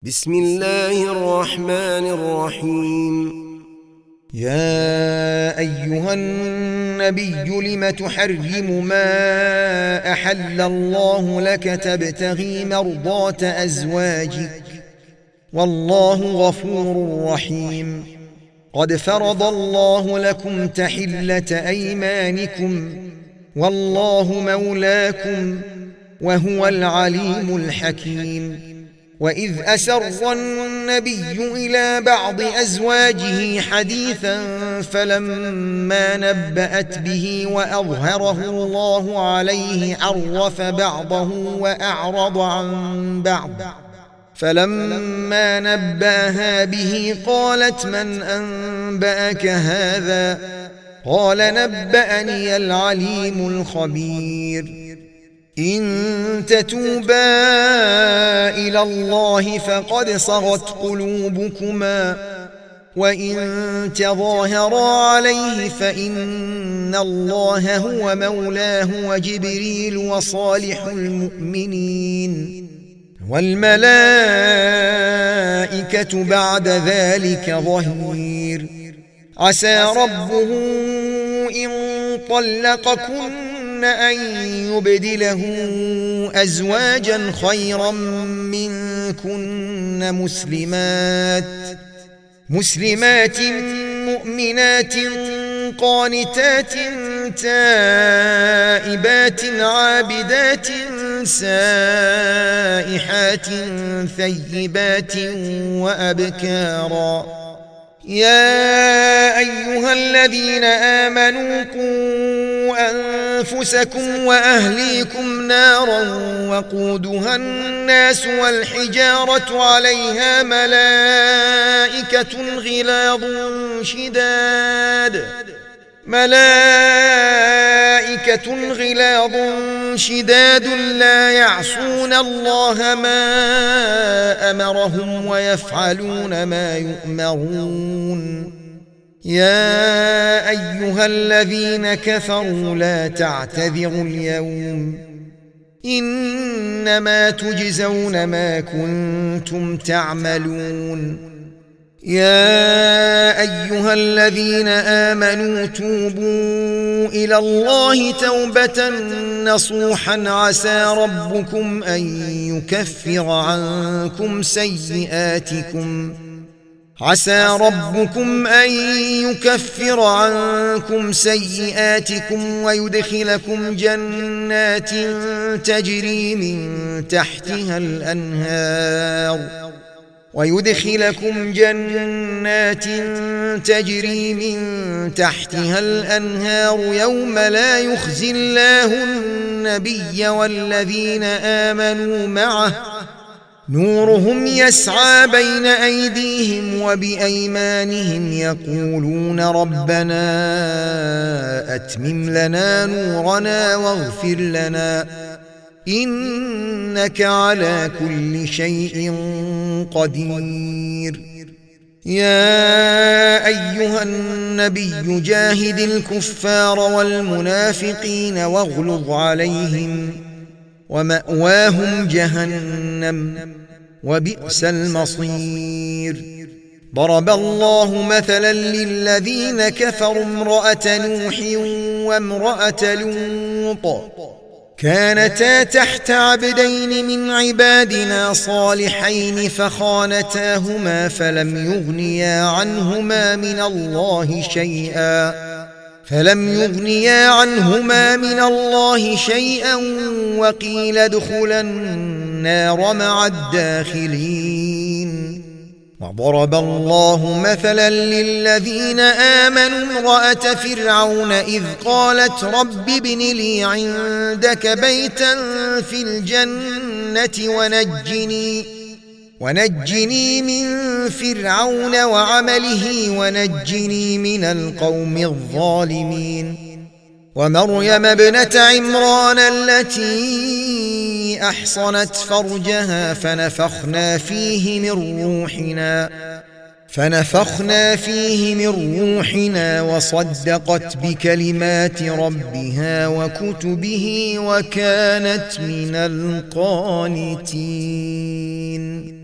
بسم الله الرحمن الرحيم. يا أيها النبي لم تحرم ما أحل الله لك تبتغي مرضات أزواجك والله غفور رحيم. قد فرض الله لكم تحلة أيمانكم والله مولاكم وهو العليم الحكيم. وإذ أسر النبي إلى بعض أزواجه حديثا فلما نبأت به وأظهره الله عليه عرف بعضه وأعرض عن بعض، فلما نبأها به قالت من أنبأك هذا؟ قال نبأني العليم الخبير. إن تتوبا إلى الله فقد صغت قلوبكما وإن تظاهرا عليه فإن الله هو مولاه وجبريل وصالح المؤمنين والملائكة بعد ذلك ظهير. عسى ربه إن طلقكن أن يبدله أزواجا خيرا منكن مسلمات مؤمنات قانتات تائبات عابدات سائحات ثيبات وأبكارا. يا أيها الذين آمنوا قوا أنفسكم وأهليكم نارا وقودها الناس والحجارة عليها ملائكة غلاظ شداد لا يعصون الله ما أمرهم ويفعلون ما يؤمرون. يا أيها الذين كفروا لا تعتذروا اليوم إنما تجزون ما كنتم تعملون. يا أيها الذين آمنوا توبوا إلى الله توبة نصوحا عسى ربكم أن يكفر عنكم سيئاتكم ويدخلكم جنات تجري من تحتها الأنهار يوم لا يخزي الله النبي والذين آمنوا معه نورهم يسعى بين أيديهم وبأيمانهم يقولون ربنا أتمم لنا نورنا واغفر لنا إنك على كل شيء قدير. يا أيها النبي جاهد الكفار والمنافقين واغلظ عليهم ومأواهم جهنم وبئس المصير. ضرب الله مثلا للذين كفروا امرأة نوح وامرأة لوط كانتا تحت عبدين من عبادنا صالحين فخانتاهما فلم يغنيا عنهما من الله شيئا وقيل ادخلا النار مع الداخلين. وضرب الله مثلا للذين آمنوا امرأة فرعون إذ قالت رب ابن لي عندك بيتا في الجنة ونجني من فرعون وعمله ونجني من القوم الظالمين. ومريم ابنة عمران التي أحصنت فرجها فنفخنا فيه من روحنا وصدقت بكلمات ربها وكتبه وكانت من القانتين.